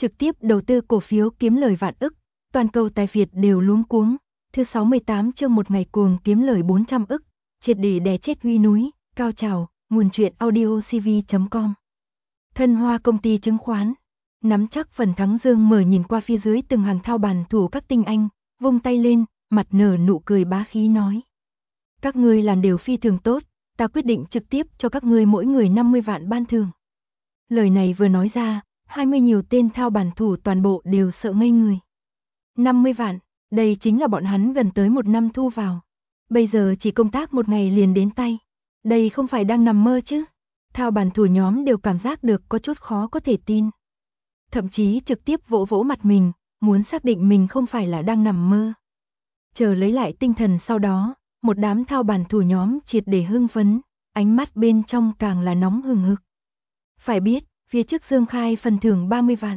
trực tiếp đầu tư cổ phiếu kiếm lời vạn ức, toàn cầu tài Việt đều luống cuống. Thứ 68 chương một ngày cuồng kiếm lời 400 ức, triệt để đè chết Huy núi, cao trào, nguồn truyện audio cv.com. Thân Hoa công ty chứng khoán, nắm chắc phần thắng Dương Mở nhìn qua phía dưới từng hàng thao bàn thủ các tinh anh, vung tay lên, mặt nở nụ cười bá khí nói. Các ngươi làm đều phi thường tốt, ta quyết định trực tiếp cho các ngươi mỗi người 50 vạn ban thưởng. Lời này vừa nói ra, 20 nhiều tên thao bàn thủ toàn bộ đều sợ ngây người. 50 vạn, đây chính là bọn hắn gần tới một năm thu vào. Bây giờ chỉ công tác một ngày liền đến tay. Đây không phải đang nằm mơ chứ. Thao bàn thủ nhóm đều cảm giác được có chút khó có thể tin. Thậm chí trực tiếp vỗ vỗ mặt mình, muốn xác định mình không phải là đang nằm mơ. Chờ lấy lại tinh thần sau đó, một đám thao bàn thủ nhóm triệt để hưng phấn, ánh mắt bên trong càng là nóng hừng hực. Phải biết, phía trước Dương khai phần thưởng 30 vạn.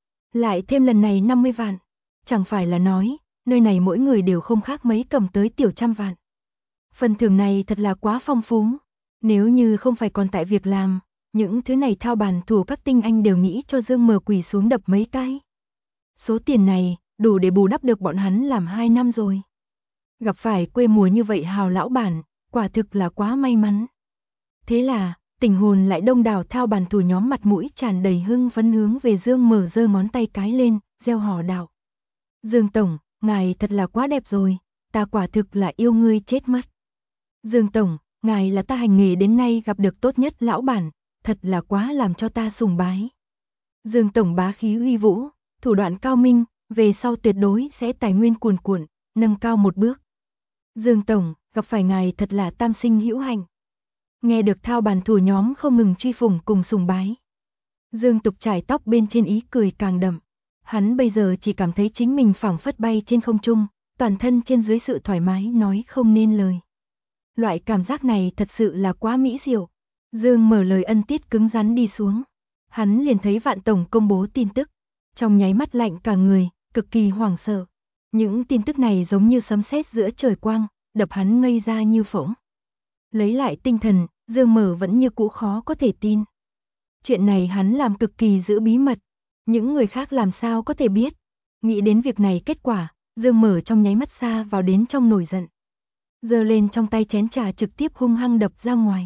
Lại thêm lần này 50 vạn. Chẳng phải là nói, nơi này mỗi người đều không khác mấy cầm tới tiểu trăm vạn. Phần thưởng này thật là quá phong phú. Nếu như không phải còn tại việc làm, những thứ này thao bàn thủ các tinh anh đều nghĩ cho Dương Mở quỳ xuống đập mấy cái. Số tiền này đủ để bù đắp được bọn hắn làm 2 năm rồi. Gặp phải quê mùa như vậy hào lão bản, quả thực là quá may mắn. Thế là, tình hồn lại đông đảo thao bàn thủ nhóm mặt mũi tràn đầy hưng phấn hướng về Dương Mở giơ ngón tay cái lên, reo hò đạo. Dương Tổng, ngài thật là quá đẹp rồi, ta quả thực là yêu ngươi chết mất. Dương Tổng, ngài là ta hành nghề đến nay gặp được tốt nhất lão bản, thật là quá làm cho ta sùng bái. Dương Tổng bá khí uy vũ, thủ đoạn cao minh, về sau tuyệt đối sẽ tài nguyên cuồn cuộn, nâng cao một bước. Dương Tổng, gặp phải ngài thật là tam sinh hữu hạnh. Nghe được thao bàn thủ nhóm không ngừng truy phủng cùng sùng bái. Dương Tục trải tóc bên trên ý cười càng đậm. Hắn bây giờ chỉ cảm thấy chính mình phảng phất bay trên không trung, toàn thân trên dưới sự thoải mái nói không nên lời. Loại cảm giác này thật sự là quá mỹ diệu. Dương Mở lời ân tiết cứng rắn đi xuống. Hắn liền thấy Vạn Tổng công bố tin tức. Trong nháy mắt lạnh cả người, cực kỳ hoảng sợ. Những tin tức này giống như sấm sét giữa trời quang, đập hắn ngây ra như phỗng. Lấy lại tinh thần, Dương Mở vẫn như cũ khó có thể tin. Chuyện này hắn làm cực kỳ giữ bí mật. Những người khác làm sao có thể biết. Nghĩ đến việc này kết quả, Dương Mở trong nháy mắt xa vào đến trong nổi giận. Giơ lên trong tay chén trà trực tiếp hung hăng đập ra ngoài.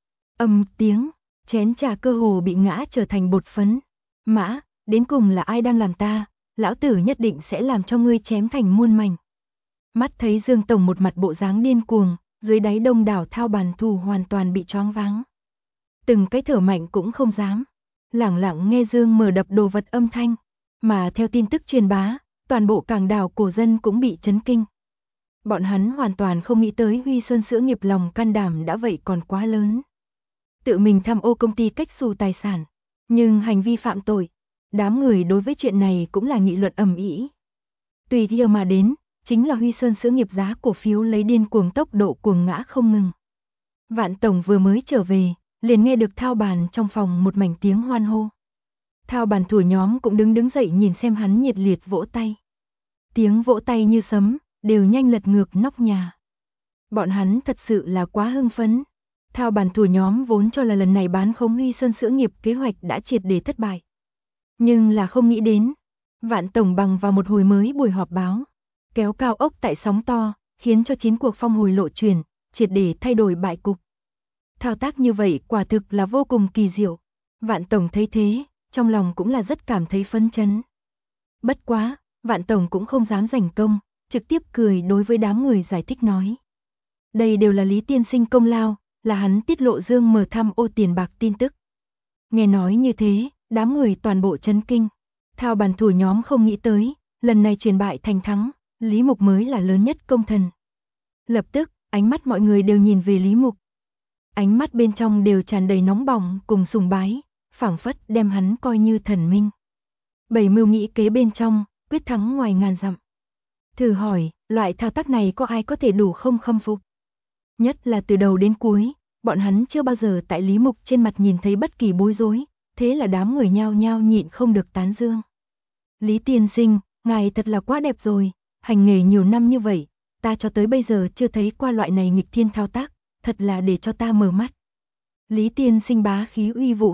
Ầm tiếng, chén trà cơ hồ bị ngã trở thành bột phấn. Mã, đến cùng là ai đang làm ta, lão tử nhất định sẽ làm cho ngươi chém thành muôn mảnh. Mắt thấy Dương Tổng một mặt bộ dáng điên cuồng, dưới đáy đông đảo thao bàn thủ hoàn toàn bị choáng váng. Từng cái thở mạnh cũng không dám. Lẳng lặng nghe Dương Mở đập đồ vật âm thanh, mà theo tin tức truyền bá, toàn bộ cảng đảo cổ dân cũng bị chấn kinh. Bọn hắn hoàn toàn không nghĩ tới Huy Sơn Sữa nghiệp lòng can đảm đã vậy còn quá lớn. Tự mình tham ô công ty cách xù tài sản, nhưng hành vi phạm tội, đám người đối với chuyện này cũng là nghị luận ầm ĩ. Tùy theo mà đến, chính là Huy Sơn Sữa nghiệp giá cổ phiếu lấy điên cuồng tốc độ cuồng ngã không ngừng. Vạn Tổng vừa mới trở về, liền nghe được thao bàn trong phòng một mảnh tiếng hoan hô. Thao bàn thủ nhóm cũng đứng dậy nhìn xem hắn nhiệt liệt vỗ tay. Tiếng vỗ tay như sấm, đều nhanh lật ngược nóc nhà. Bọn hắn thật sự là quá hưng phấn. Thao bàn thủ nhóm vốn cho là lần này bán khống Huy Sơn Sữa nghiệp kế hoạch đã triệt để thất bại. Nhưng là không nghĩ đến, Vạn Tổng bằng vào một hồi mới buổi họp báo, kéo cao ốc tại sóng to, khiến cho chiến cuộc phong hồi lộ chuyển, triệt để thay đổi bại cục. Thao tác như vậy quả thực là vô cùng kỳ diệu. Vạn Tổng thấy thế, trong lòng cũng là rất cảm thấy phấn chấn. Bất quá, Vạn Tổng cũng không dám giành công, trực tiếp cười đối với đám người giải thích nói. Đây đều là Lý Tiên Sinh công lao, là hắn tiết lộ Dương Mở tham ô tiền bạc tin tức. Nghe nói như thế, đám người toàn bộ chấn kinh. Thao bàn thủ nhóm không nghĩ tới, lần này truyền bại thành thắng, Lý Mục mới là lớn nhất công thần. Lập tức, ánh mắt mọi người đều nhìn về Lý Mục. Ánh mắt bên trong đều tràn đầy nóng bỏng cùng sùng bái, phảng phất đem hắn coi như thần minh. Bảy mưu nghĩ kế bên trong, quyết thắng ngoài ngàn dặm. Thử hỏi, loại thao tác này có ai có thể đủ không khâm phục? Nhất là từ đầu đến cuối, bọn hắn chưa bao giờ tại Lý Mục trên mặt nhìn thấy bất kỳ bối rối, thế là đám người nhao nhao nhịn không được tán dương. Lý Tiên Sinh, ngài thật là quá đẹp rồi, hành nghề nhiều năm như vậy, ta cho tới bây giờ chưa thấy qua loại này nghịch thiên thao tác, thật là để cho ta mở mắt. Lý Tiên Sinh bá khí uy vũ,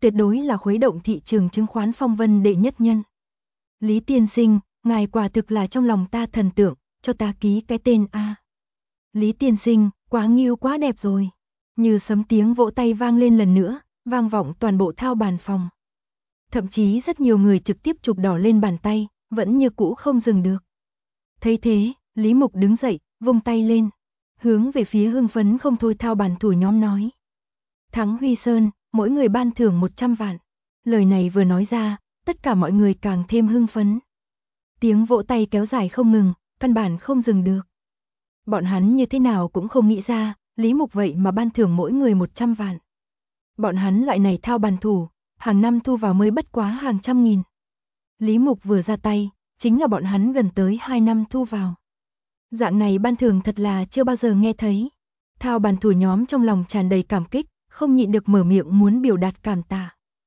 tuyệt đối là khuấy động thị trường chứng khoán phong vân đệ nhất nhân. Lý tiên sinh, ngài quả thực là trong lòng ta thần tượng, cho ta ký cái tên A. Lý tiên sinh, quá nghiêu quá đẹp rồi. Như sấm tiếng vỗ tay vang lên lần nữa, vang vọng toàn bộ thao bàn phòng. Thậm chí rất nhiều người trực tiếp chụp đỏ lên bàn tay, vẫn như cũ không dừng được. Thấy thế, Lý Mục đứng dậy, vung tay lên, hướng về phía hưng phấn không thôi thao bàn thủ nhóm nói. Thắng Huy Sơn, mỗi người ban thưởng 100 vạn. Lời này vừa nói ra, tất cả mọi người càng thêm hưng phấn. Tiếng vỗ tay kéo dài không ngừng, căn bản không dừng được. Bọn hắn như thế nào cũng không nghĩ ra, Lý Mục vậy mà ban thưởng mỗi người 100 vạn. Bọn hắn loại này thao bàn thủ, hàng năm thu vào mới bất quá hàng trăm nghìn. Lý Mục vừa ra tay, chính là bọn hắn gần tới 2 năm thu vào. Dạng này ban thưởng thật là chưa bao giờ nghe thấy. Thao bàn thủ nhóm trong lòng tràn đầy cảm kích, không nhịn được mở miệng muốn biểu đạt cảm tạ.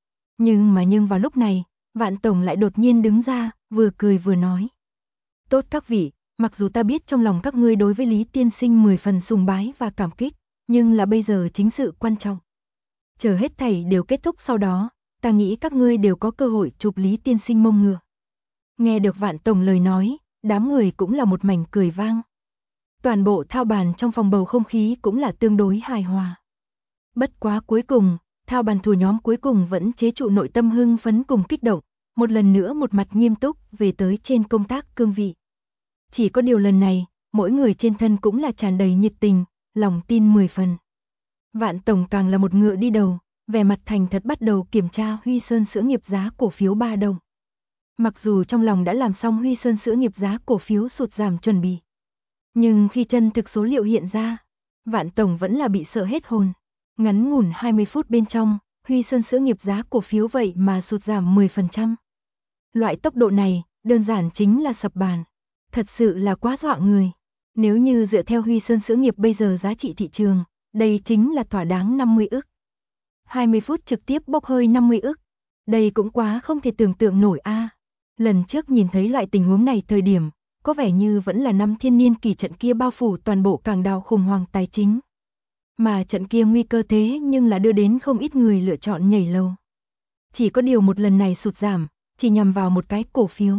Nhưng vào lúc này, Vạn Tổng lại đột nhiên đứng ra, vừa cười vừa nói. Tốt các vị, mặc dù ta biết trong lòng các ngươi đối với Lý tiên sinh 10 phần sùng bái và cảm kích, nhưng là bây giờ chính sự quan trọng. Chờ hết thảy đều kết thúc sau đó, ta nghĩ các ngươi đều có cơ hội chụp Lý tiên sinh mông ngựa. Nghe được Vạn Tổng lời nói, đám người cũng là một mảnh cười vang. Toàn bộ thao bàn trong phòng bầu không khí cũng là tương đối hài hòa. Bất quá cuối cùng, thao bàn thủ nhóm cuối cùng vẫn chế trụ nội tâm hưng phấn cùng kích động, một lần nữa một mặt nghiêm túc về tới trên công tác cương vị. Chỉ có điều lần này, mỗi người trên thân cũng là tràn đầy nhiệt tình, lòng tin 10 phần. Vạn Tổng càng là một ngựa đi đầu, vẻ mặt thành thật bắt đầu kiểm tra Huy Sơn Sữa Nghiệp giá cổ phiếu 3 đồng. Mặc dù trong lòng đã làm xong Huy Sơn Sữa Nghiệp giá cổ phiếu sụt giảm chuẩn bị, nhưng khi chân thực số liệu hiện ra, Vạn Tổng vẫn là bị sợ hết hồn. Ngắn ngủn 20 phút bên trong, Huy Sơn Sữa Nghiệp giá cổ phiếu vậy mà sụt giảm 10%. Loại tốc độ này, đơn giản chính là sập bàn. Thật sự là quá dọa người. Nếu như dựa theo Huy Sơn Sữa Nghiệp bây giờ giá trị thị trường, đây chính là thỏa đáng 50 ức. 20 phút trực tiếp bốc hơi 50 ức. Đây cũng quá không thể tưởng tượng nổi a. Lần trước nhìn thấy loại tình huống này thời điểm, có vẻ như vẫn là năm thiên niên kỳ trận kia bao phủ toàn bộ Cảng Đào khủng hoảng tài chính. Mà trận kia nguy cơ thế nhưng là đưa đến không ít người lựa chọn nhảy lầu. Chỉ có điều một lần này sụt giảm, chỉ nhằm vào một cái cổ phiếu.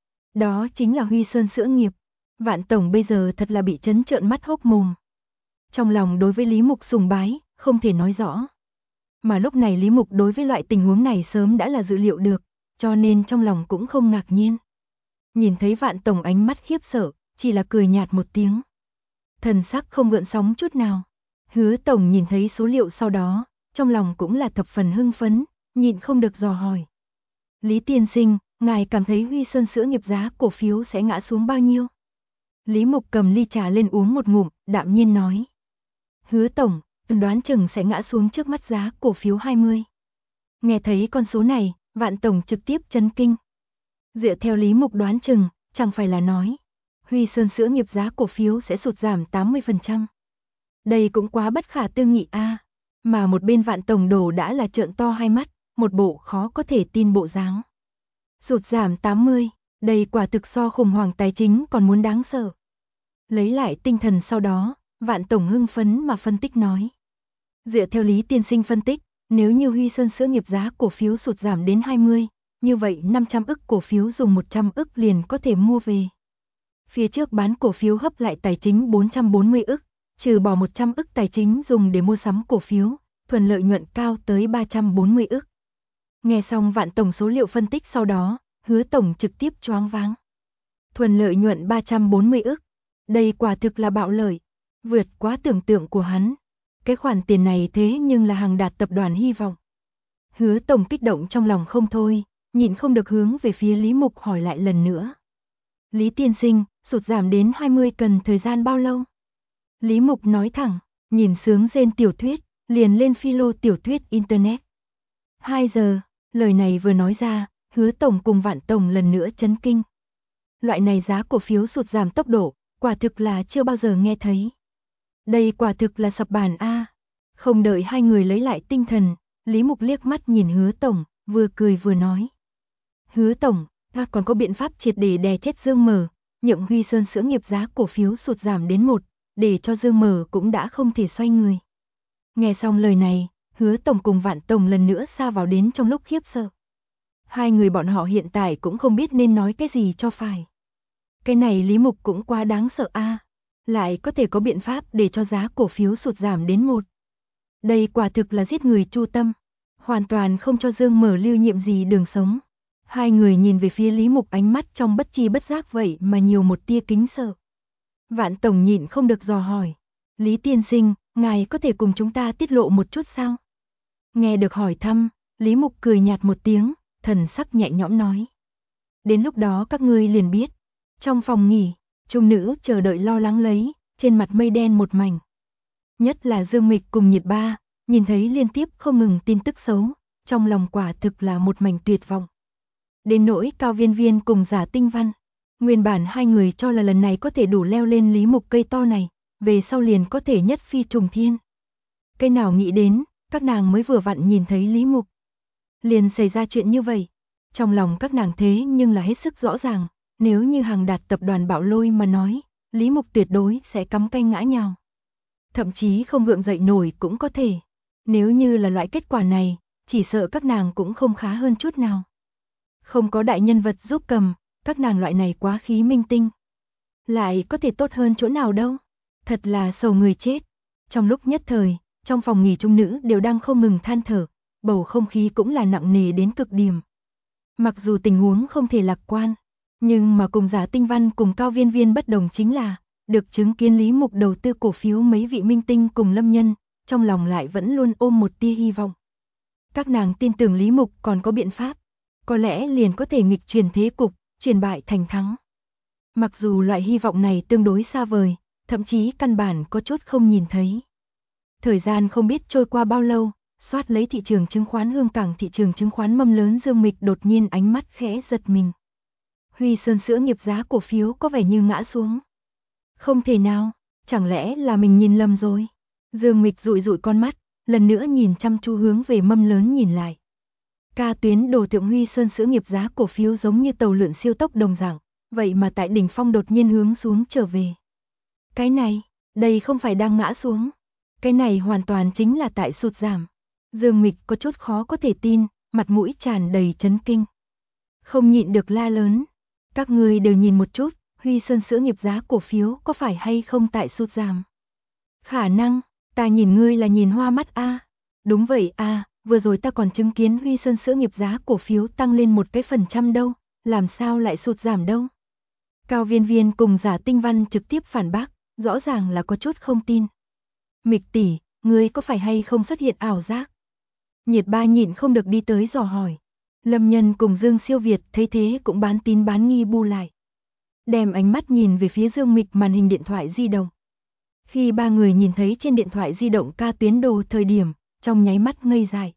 Đó chính là Huy Sơn Sữa Nghiệp. Vạn Tổng bây giờ thật là bị trấn trợn mắt hốc mồm. Trong lòng đối với Lý Mục sùng bái, không thể nói rõ. Mà lúc này Lý Mục đối với loại tình huống này sớm đã là dự liệu được, cho nên trong lòng cũng không ngạc nhiên. Nhìn thấy Vạn Tổng ánh mắt khiếp sợ, chỉ là cười nhạt một tiếng. Thần sắc không gợn sóng chút nào. Hứa Tổng nhìn thấy số liệu sau đó, trong lòng cũng là thập phần hưng phấn, nhịn không được dò hỏi. Lý tiên sinh, ngài cảm thấy Huy Sơn Sữa Nghiệp giá cổ phiếu sẽ ngã xuống bao nhiêu? Lý Mục cầm ly trà lên uống một ngụm, đạm nhiên nói. Hứa Tổng, đoán chừng sẽ ngã xuống trước mắt giá cổ phiếu 20. Nghe thấy con số này, Vạn Tổng trực tiếp chấn kinh. Dựa theo Lý Mục đoán chừng, chẳng phải là nói, Huy Sơn Sữa Nghiệp giá cổ phiếu sẽ sụt giảm 80%. Đây cũng quá bất khả tư nghị a. Mà một bên Vạn Tổng đổ đã là trợn to hai mắt, một bộ khó có thể tin bộ dáng. Sụt giảm 80, đây quả thực so khủng hoảng tài chính còn muốn đáng sợ. Lấy lại tinh thần sau đó, Vạn Tổng hưng phấn mà phân tích nói. Dựa theo Lý tiên sinh phân tích, nếu như Huy Sơn Sữa Nghiệp giá cổ phiếu sụt giảm đến 20, như vậy 500 ức cổ phiếu dùng 100 ức liền có thể mua về. Phía trước bán cổ phiếu hấp lại tài chính 440 ức, trừ bỏ 100 ức tài chính dùng để mua sắm cổ phiếu, thuần lợi nhuận cao tới 340 ức. Nghe xong Vạn Tổng số liệu phân tích sau đó, Hứa Tổng trực tiếp choáng váng. Thuần lợi nhuận 340 ức, đây quả thực là bạo lợi, vượt quá tưởng tượng của hắn. Cái khoản tiền này thế nhưng là hàng đạt tập đoàn hy vọng. Hứa Tổng kích động trong lòng không thôi, nhịn không được hướng về phía Lý Mục hỏi lại lần nữa. Lý tiên sinh, sụt giảm đến 20 cần thời gian bao lâu? Lý Mục nói thẳng, nhìn sướng rên tiểu thuyết, liền lên philo tiểu thuyết Internet. 2 giờ, lời này vừa nói ra, Hứa Tổng cùng Vạn Tổng lần nữa chấn kinh. Loại này giá cổ phiếu sụt giảm tốc độ, quả thực là chưa bao giờ nghe thấy. Đây quả thực là sập bàn a. Không đợi hai người lấy lại tinh thần, Lý Mục liếc mắt nhìn Hứa Tổng, vừa cười vừa nói. Hứa Tổng, ta còn có biện pháp triệt để đè chết Dương Mở, nhượng Huy Sơn Sữa Nghiệp giá cổ phiếu sụt giảm đến 1, để cho Dương Mở cũng đã không thể xoay người. Nghe xong lời này, Hứa Tổng cùng Vạn Tổng lần nữa sa vào đến trong lúc khiếp sợ. Hai người bọn họ hiện tại cũng không biết nên nói cái gì cho phải. Cái này Lý Mục cũng quá đáng sợ a, lại có thể có biện pháp để cho giá cổ phiếu sụt giảm đến 1. Đây quả thực là giết người chu tâm, hoàn toàn không cho Dương Mở Lưu Nhiệm gì đường sống. Hai người nhìn về phía Lý Mục, ánh mắt trong bất chi bất giác vậy mà nhiều một tia kính sợ. Vạn Tổng nhịn không được dò hỏi, Lý tiên sinh, ngài có thể cùng chúng ta tiết lộ một chút sao? Nghe được hỏi thăm, Lý Mục cười nhạt một tiếng, thần sắc nhẹ nhõm nói. Đến lúc đó các ngươi liền biết. Trong phòng nghỉ, trung nữ chờ đợi lo lắng lấy, trên mặt mây đen một mảnh. Nhất là Dương Mịch cùng Nhiệt Ba, nhìn thấy liên tiếp không ngừng tin tức xấu, trong lòng quả thực là một mảnh tuyệt vọng. Đến nỗi Cao Viên Viên cùng Giả Tinh Văn, nguyên bản hai người cho là lần này có thể đủ leo lên Lý Mục cây to này, về sau liền có thể nhất phi trùng thiên. Cái nào nghĩ đến, các nàng mới vừa vặn nhìn thấy Lý Mục, liền xảy ra chuyện như vậy. Trong lòng các nàng thế nhưng là hết sức rõ ràng, nếu như Hàng Đạt tập đoàn bạo lôi mà nói, Lý Mục tuyệt đối sẽ cắm canh ngã nhào. Thậm chí không gượng dậy nổi cũng có thể. Nếu như là loại kết quả này, chỉ sợ các nàng cũng không khá hơn chút nào. Không có đại nhân vật giúp cầm, các nàng loại này quá khí minh tinh. Lại có thể tốt hơn chỗ nào đâu. Thật là sầu người chết. Trong lúc nhất thời, trong phòng nghỉ trung nữ đều đang không ngừng than thở, bầu không khí cũng là nặng nề đến cực điểm. Mặc dù tình huống không thể lạc quan, nhưng mà cùng Giả Tinh Văn cùng Cao Viên Viên bất đồng chính là, được chứng kiến Lý Mục đầu tư cổ phiếu mấy vị minh tinh cùng lâm nhân, trong lòng lại vẫn luôn ôm một tia hy vọng. Các nàng tin tưởng Lý Mục còn có biện pháp, có lẽ liền có thể nghịch chuyển thế cục, chuyển bại thành thắng. Mặc dù loại hy vọng này tương đối xa vời, thậm chí căn bản có chút không nhìn thấy. Thời gian không biết trôi qua bao lâu, soát lấy thị trường chứng khoán Hương Cảng thị trường chứng khoán mâm lớn Dương Mịch đột nhiên ánh mắt khẽ giật mình. Huy Sơn Sữa Nghiệp giá cổ phiếu có vẻ như ngã xuống. Không thể nào, chẳng lẽ là mình nhìn lầm rồi? Dương Mịch dụi dụi con mắt, lần nữa nhìn chăm chú hướng về mâm lớn nhìn lại. Ca tuyến đồ thượng Huy Sơn Sữa Nghiệp giá cổ phiếu giống như tàu lượn siêu tốc đồng dạng, vậy mà tại đỉnh phong đột nhiên hướng xuống trở về. Cái này, đây không phải đang ngã xuống. Cái này hoàn toàn chính là tại sụt giảm. Dương Mịch có chút khó có thể tin, mặt mũi tràn đầy chấn kinh. Không nhịn được la lớn. Các người đều nhìn một chút, Huy Sơn Sữa Nghiệp giá cổ phiếu có phải hay không tại sụt giảm? Khả năng, ta nhìn ngươi là nhìn hoa mắt a. Đúng vậy a, vừa rồi ta còn chứng kiến Huy Sơn Sữa Nghiệp giá cổ phiếu tăng lên 1% đâu, làm sao lại sụt giảm đâu? Cao Viên Viên cùng Giả Tinh Văn trực tiếp phản bác, rõ ràng là có chút không tin. Mịch tỷ, ngươi có phải hay không xuất hiện ảo giác? Nhiệt Ba nhịn không được đi tới dò hỏi. Lâm Nhân cùng Dương Siêu Việt thấy thế cũng bán tín bán nghi bu lại. Đem ánh mắt nhìn về phía Dương Mịch màn hình điện thoại di động. Khi ba người nhìn thấy trên điện thoại di động ca tuyến đồ thời điểm, trong nháy mắt ngây dại.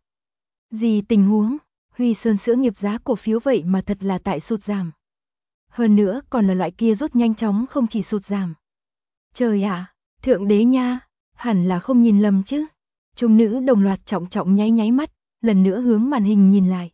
Gì tình huống, Huy Sơn Sữa Nghiệp giá cổ phiếu vậy mà thật là tại sụt giảm. Hơn nữa còn là loại kia rốt nhanh chóng không chỉ sụt giảm. Trời ạ, thượng đế nha, hẳn là không nhìn lầm chứ. Trung nữ đồng loạt trọng trọng nháy nháy mắt, lần nữa hướng màn hình nhìn lại.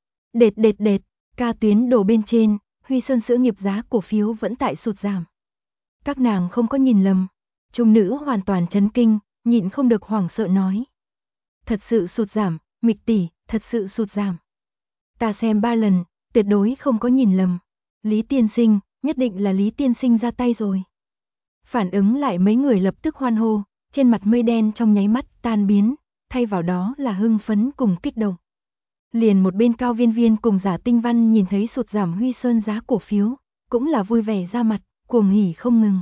Đệt, ca tuyến đồ bên trên, Huy Sơn Sữa Nghiệp giá cổ phiếu vẫn tại sụt giảm. Các nàng không có nhìn lầm. Trung nữ hoàn toàn chấn kinh, nhịn không được hoảng sợ nói. Thật sự sụt giảm, Mịch tỷ, thật sự sụt giảm. Ta xem 3 lần, tuyệt đối không có nhìn lầm. Lý tiên sinh, nhất định là Lý tiên sinh ra tay rồi. Phản ứng lại mấy người lập tức hoan hô, trên mặt mây đen trong nháy mắt tan biến, thay vào đó là hưng phấn cùng kích động. Liền một bên Cao Viên Viên cùng Giả Tinh Văn nhìn thấy sụt giảm Huy Sơn giá cổ phiếu, cũng là vui vẻ ra mặt, cuồng hỉ không ngừng.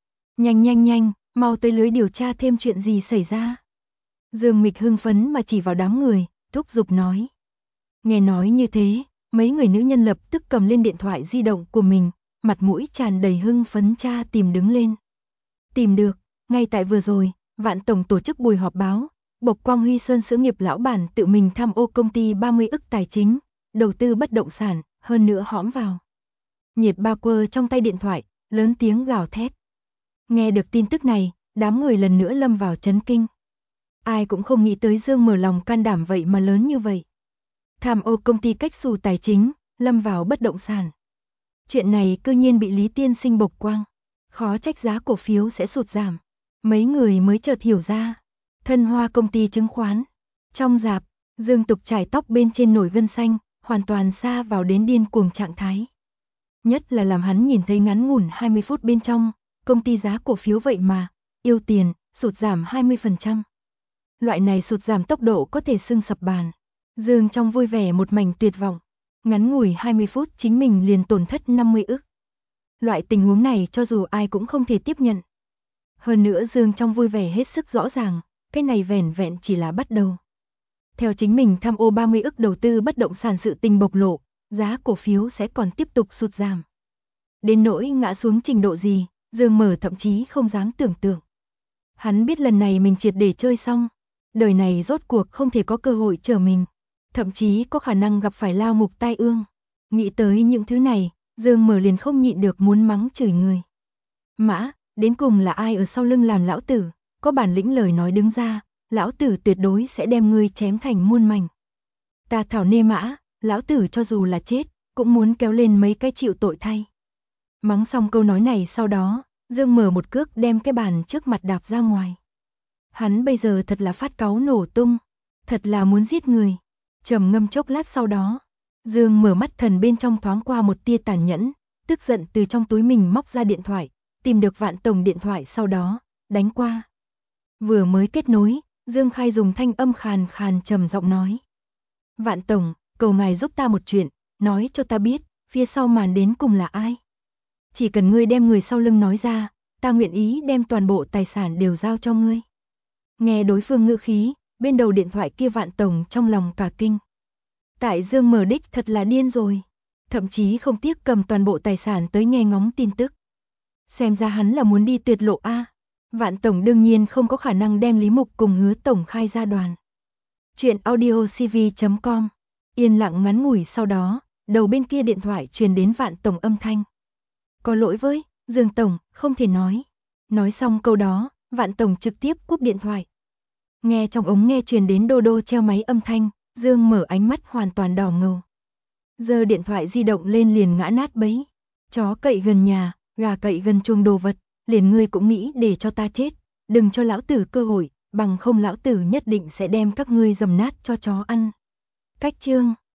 Nhanh, mau tới lưới điều tra thêm chuyện gì xảy ra. Dương Mịch hưng phấn mà chỉ vào đám người, thúc giục nói. Nghe nói như thế, mấy người nữ nhân lập tức cầm lên điện thoại di động của mình, mặt mũi tràn đầy hưng phấn tra tìm đứng lên. Tìm được, ngay tại vừa rồi, Vạn Tổng tổ chức buổi họp báo, bộc quang Huy Sơn Sữa Nghiệp lão bản tự mình tham ô công ty 30 ức tài chính, đầu tư bất động sản, hơn nữa hõm vào. Nhiệt Ba quơ trong tay điện thoại, lớn tiếng gào thét. Nghe được tin tức này, đám người lần nữa lâm vào chấn kinh. Ai cũng không nghĩ tới Dương Mở lòng can đảm vậy mà lớn như vậy. Tham ô công ty cách xù tài chính, lâm vào bất động sản. Chuyện này cư nhiên bị Lý tiên sinh bộc quang, khó trách giá cổ phiếu sẽ sụt giảm. Mấy người mới chợt hiểu ra, Thân Hoa công ty chứng khoán, Trong rạp, Dương Tục chải tóc bên trên nổi gân xanh, hoàn toàn sa vào đến điên cuồng trạng thái. Nhất là làm hắn nhìn thấy ngắn ngủn 20 phút bên trong, công ty giá cổ phiếu vậy mà, yêu tiền, sụt giảm 20%. Loại này sụt giảm tốc độ có thể xưng sập bàn. Dương trong vui vẻ một mảnh tuyệt vọng. Ngắn ngủi 20 phút chính mình liền tổn thất 50 ức. Loại tình huống này cho dù ai cũng không thể tiếp nhận. Hơn nữa Dương trong vui vẻ hết sức rõ ràng, cái này vẻn vẹn chỉ là bắt đầu. Theo chính mình tham ô 30 ức đầu tư bất động sản sự tình bộc lộ, giá cổ phiếu sẽ còn tiếp tục sụt giảm. Đến nỗi ngã xuống trình độ gì, Dương Mở thậm chí không dám tưởng tượng. Hắn biết lần này mình triệt để chơi xong, đời này rốt cuộc không thể có cơ hội trở mình, thậm chí có khả năng gặp phải lao ngục tai ương. Nghĩ tới những thứ này, Dương Mở liền không nhịn được muốn mắng chửi người. Mã, đến cùng là ai ở sau lưng làm lão tử, có bản lĩnh lời nói đứng ra, lão tử tuyệt đối sẽ đem ngươi chém thành muôn mảnh. Ta thảo nê mã, lão tử cho dù là chết, cũng muốn kéo lên mấy cái chịu tội thay. Mắng xong câu nói này sau đó, Dương Mở một cước đem cái bàn trước mặt đạp ra ngoài. Hắn bây giờ thật là phát cáu nổ tung, thật là muốn giết người. Trầm ngâm chốc lát sau đó, Dương Mở mắt thần bên trong thoáng qua một tia tàn nhẫn, tức giận từ trong túi mình móc ra điện thoại, tìm được Vạn Tổng điện thoại sau đó, đánh qua. Vừa mới kết nối, Dương Khai dùng thanh âm khàn khàn trầm giọng nói. Vạn Tổng, cầu ngài giúp ta một chuyện, nói cho ta biết, phía sau màn đến cùng là ai. Chỉ cần ngươi đem người sau lưng nói ra, ta nguyện ý đem toàn bộ tài sản đều giao cho ngươi. Nghe đối phương ngữ khí, bên đầu điện thoại kia Vạn Tổng trong lòng cả kinh. Tại Dương Mở đích thật là điên rồi, thậm chí không tiếc cầm toàn bộ tài sản tới nghe ngóng tin tức. Xem ra hắn là muốn đi tuyệt lộ a. Vạn Tổng đương nhiên không có khả năng đem Lý Mục cùng Hứa Tổng khai ra đoàn. Chuyện audiocv.com. Yên lặng ngắn ngủi sau đó, đầu bên kia điện thoại truyền đến Vạn Tổng âm thanh. Có lỗi với, Dương Tổng, không thể nói. Nói xong câu đó, Vạn Tổng trực tiếp cúp điện thoại. Nghe trong ống nghe truyền đến đô đô treo máy âm thanh, Dương Mở ánh mắt hoàn toàn đỏ ngầu. Giơ điện thoại di động lên liền ngã nát bấy. Chó cậy gần nhà, gà cậy gần chuồng đồ vật, liền ngươi cũng nghĩ để cho ta chết, đừng cho lão tử cơ hội, bằng không lão tử nhất định sẽ đem các ngươi dầm nát cho chó ăn. Cách chương